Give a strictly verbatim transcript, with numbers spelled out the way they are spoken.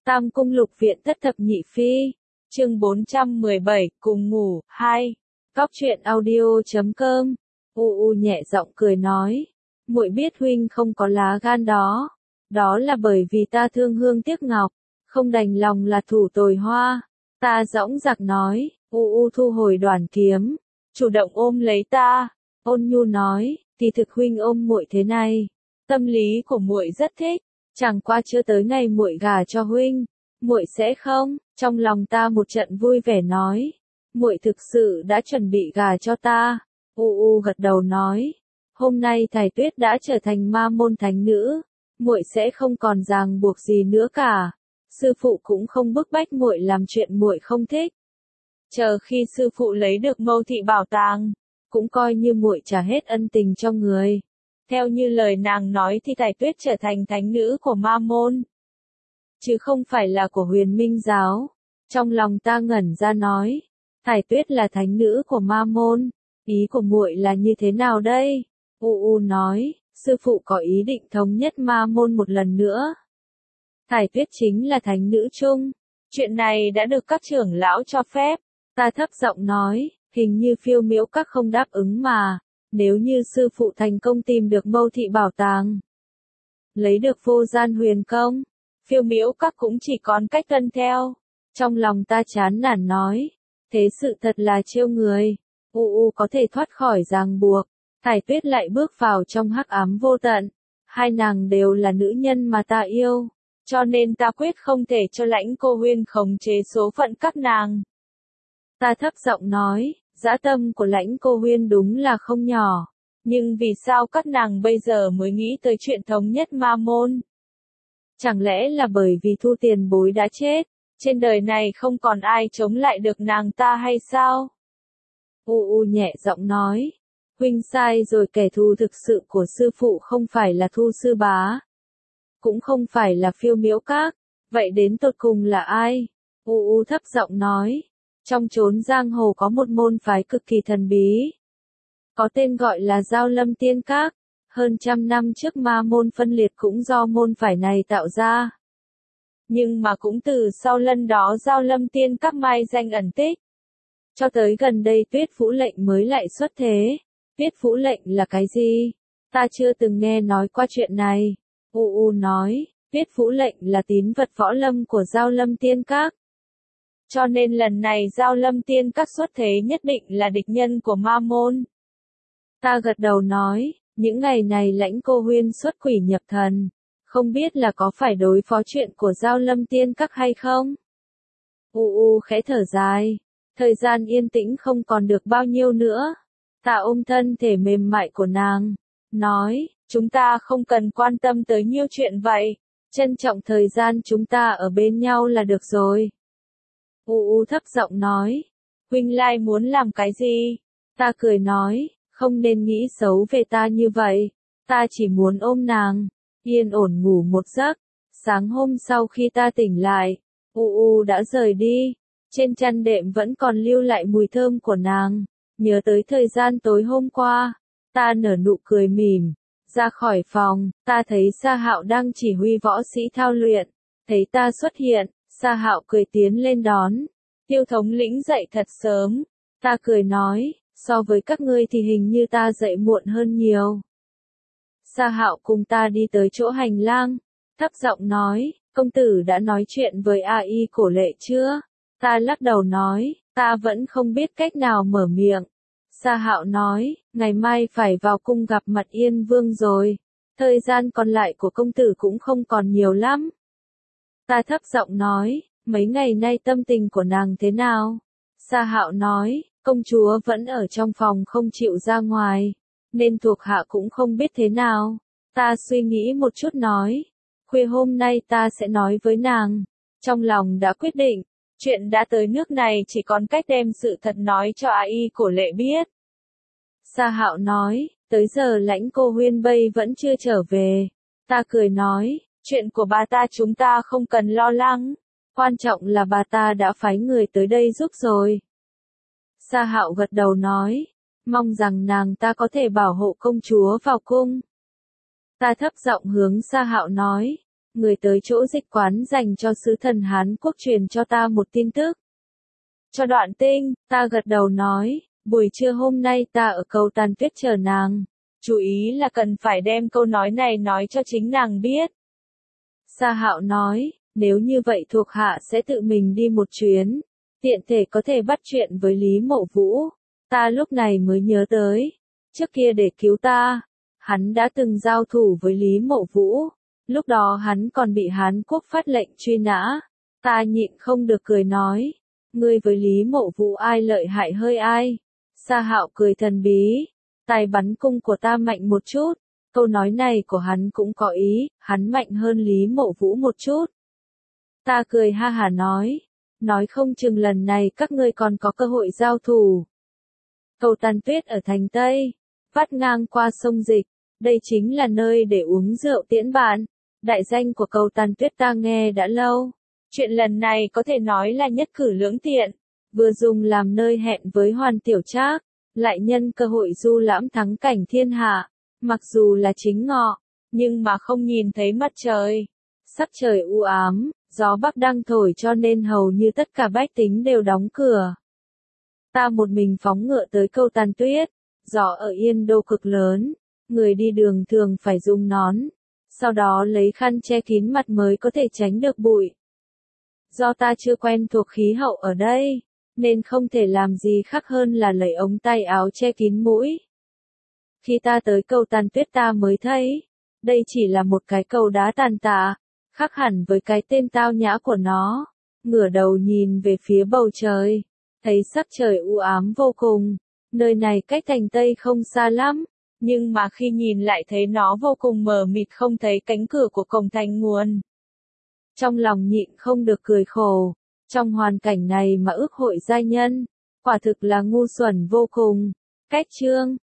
Tam cung lục viện thất thập nhị phi. Chương bốn trăm mười bảy, cùng ngủ, hai. Góc truyện audio chấm com. U U nhẹ giọng cười nói, muội biết huynh không có lá gan đó, đó là bởi vì ta thương hương tiếc ngọc, không đành lòng là thủ tồi hoa. Ta dõng dạc nói, U U thu hồi đoàn kiếm, chủ động ôm lấy ta, ôn nhu nói, thì thực huynh ôm muội thế này, tâm lý của muội rất thích, chẳng qua chưa tới ngày muội gả cho huynh, muội sẽ không. Trong lòng ta một trận vui vẻ nói, muội thực sự đã chuẩn bị gả cho ta. U U gật đầu nói, hôm nay Thải Tuyết đã trở thành ma môn thánh nữ, muội sẽ không còn ràng buộc gì nữa cả. Sư phụ cũng không bức bách muội làm chuyện muội không thích. Chờ khi sư phụ lấy được Mâu Thị bảo tàng, cũng coi như muội trả hết ân tình cho người. Theo như lời nàng nói thì Thải Tuyết trở thành thánh nữ của ma môn, chứ không phải là của Huyền Minh giáo. Trong lòng ta ngẩn ra nói, Thải Tuyết là thánh nữ của ma môn, ý của muội là như thế nào đây? U U nói, sư phụ có ý định thống nhất ma môn một lần nữa. Thải Tuyết chính là thánh nữ chung, chuyện này đã được các trưởng lão cho phép. Ta thấp giọng nói, hình như Phiêu Miễu Các không đáp ứng mà, nếu như sư phụ thành công tìm được Mâu Thị bảo tàng, lấy được Vô Gian Huyền Công, Phiêu Miễu Các cũng chỉ còn cách tuân theo. Trong lòng ta chán nản nói, thế sự thật là trêu người. U U có thể thoát khỏi ràng buộc, Thải Tuyết lại bước vào trong hắc ám vô tận. Hai nàng đều là nữ nhân mà ta yêu, cho nên ta quyết không thể cho Lãnh Cô Huyên khống chế số phận các nàng. Ta thấp giọng nói, dã tâm của Lãnh Cô Huyên đúng là không nhỏ, nhưng vì sao các nàng bây giờ mới nghĩ tới chuyện thống nhất ma môn? Chẳng lẽ là bởi vì Thu Tiền Bối đã chết, trên đời này không còn ai chống lại được nàng ta hay sao? U U nhẹ giọng nói, huynh sai rồi, kẻ thù thực sự của sư phụ không phải là Thu sư bá, cũng không phải là Phiêu Miễu Các, vậy đến tột cùng là ai? U U thấp giọng nói, trong chốn giang hồ có một môn phái cực kỳ thần bí, có tên gọi là Giao Lâm Tiên Các. Hơn trăm năm trước ma môn phân liệt cũng do môn phái này tạo ra. Nhưng mà cũng từ sau lần đó Giao Lâm Tiên Các mai danh ẩn tích. Cho tới gần đây Tuyết Vũ Lệnh mới lại xuất thế. Tuyết Vũ Lệnh là cái gì? Ta chưa từng nghe nói qua chuyện này. U U nói, Tuyết Vũ Lệnh là tín vật võ lâm của Giao Lâm Tiên Các. Cho nên lần này Giao Lâm Tiên Các xuất thế nhất định là địch nhân của ma môn. Ta gật đầu nói, những ngày này Lãnh Cô Huyên xuất quỷ nhập thần, không biết là có phải đối phó chuyện của Giao Lâm Tiên Các hay không? U U khẽ thở dài, thời gian yên tĩnh không còn được bao nhiêu nữa. Ta ôm thân thể mềm mại của nàng, nói, chúng ta không cần quan tâm tới nhiêu chuyện vậy, trân trọng thời gian chúng ta ở bên nhau là được rồi. U U thấp giọng nói, huynh lai muốn làm cái gì? Ta cười nói, không nên nghĩ xấu về ta như vậy, ta chỉ muốn ôm nàng, yên ổn ngủ một giấc. Sáng hôm sau khi ta tỉnh lại, U U đã rời đi, trên chăn đệm vẫn còn lưu lại mùi thơm của nàng. Nhớ tới thời gian tối hôm qua, ta nở nụ cười mỉm, ra khỏi phòng, ta thấy Sa Hạo đang chỉ huy võ sĩ thao luyện, thấy ta xuất hiện, Sa Hạo cười tiến lên đón, Tiêu thống lĩnh dậy thật sớm, ta cười nói, so với các ngươi thì hình như ta dậy muộn hơn nhiều. Sa Hạo cùng ta đi tới chỗ hành lang, thấp giọng nói, công tử đã nói chuyện với A Y Cổ Lệ chưa? Ta lắc đầu nói, ta vẫn không biết cách nào mở miệng. Sa Hạo nói, ngày mai phải vào cung gặp mặt Yên Vương rồi, thời gian còn lại của công tử cũng không còn nhiều lắm. Ta thấp giọng nói, mấy ngày nay tâm tình của nàng thế nào? Sa Hạo nói, công chúa vẫn ở trong phòng không chịu ra ngoài, nên thuộc hạ cũng không biết thế nào. Ta suy nghĩ một chút nói, khuya hôm nay ta sẽ nói với nàng. Trong lòng đã quyết định, chuyện đã tới nước này chỉ còn cách đem sự thật nói cho A Y Cổ Lệ biết. Sa Hạo nói, tới giờ Lãnh Cô Huyên Bây vẫn chưa trở về. Ta cười nói, chuyện của bà ta chúng ta không cần lo lắng, quan trọng là bà ta đã phái người tới đây giúp rồi. Sa Hạo gật đầu nói, mong rằng nàng ta có thể bảo hộ công chúa vào cung. Ta thấp giọng hướng Sa Hạo nói, người tới chỗ dịch quán dành cho sứ thần Hán Quốc truyền cho ta một tin tức. Cho Đoạn Tinh, ta gật đầu nói, buổi trưa hôm nay ta ở cầu Tàn Tuyết chờ nàng. Chú ý là cần phải đem câu nói này nói cho chính nàng biết. Sa Hạo nói, nếu như vậy thuộc hạ sẽ tự mình đi một chuyến, tiện thể có thể bắt chuyện với Lý Mộ Vũ. Ta lúc này mới nhớ tới, trước kia để cứu ta, hắn đã từng giao thủ với Lý Mộ Vũ, lúc đó hắn còn bị Hán Quốc phát lệnh truy nã. Ta nhịn không được cười nói, ngươi với Lý Mộ Vũ ai lợi hại hơi ai? Sa Hạo cười thần bí, tài bắn cung của ta mạnh một chút. Câu nói này của hắn cũng có ý, hắn mạnh hơn Lý Mộ Vũ một chút. Ta cười ha hả nói, nói không chừng lần này các ngươi còn có cơ hội giao thủ. Cầu Tàn Tuyết ở thành Tây, vắt ngang qua sông Dịch, đây chính là nơi để uống rượu tiễn bạn. Đại danh của cầu Tàn Tuyết ta nghe đã lâu. Chuyện lần này có thể nói là nhất cử lưỡng tiện, vừa dùng làm nơi hẹn với Hoàn Tiểu Trác, lại nhân cơ hội du lãm thắng cảnh thiên hạ. Mặc dù là chính ngọ, nhưng mà không nhìn thấy mặt trời. Sắc trời u ám, gió bắc đang thổi cho nên hầu như tất cả bách tính đều đóng cửa. Ta một mình phóng ngựa tới cầu Tàn Tuyết, gió ở Yên Đô cực lớn, người đi đường thường phải dùng nón, sau đó lấy khăn che kín mặt mới có thể tránh được bụi. Do ta chưa quen thuộc khí hậu ở đây, nên không thể làm gì khác hơn là lấy ống tay áo che kín mũi. Khi ta tới cầu Tàn Tuyết ta mới thấy, đây chỉ là một cái cầu đá tàn tạ, khác hẳn với cái tên tao nhã của nó. Ngửa đầu nhìn về phía bầu trời, thấy sắc trời u ám vô cùng, nơi này cách thành Tây không xa lắm, nhưng mà khi nhìn lại thấy nó vô cùng mờ mịt không thấy cánh cửa của cổng thành nguồn. Trong lòng nhịn không được cười khổ, trong hoàn cảnh này mà ước hội giai nhân, quả thực là ngu xuẩn vô cùng. Cách chương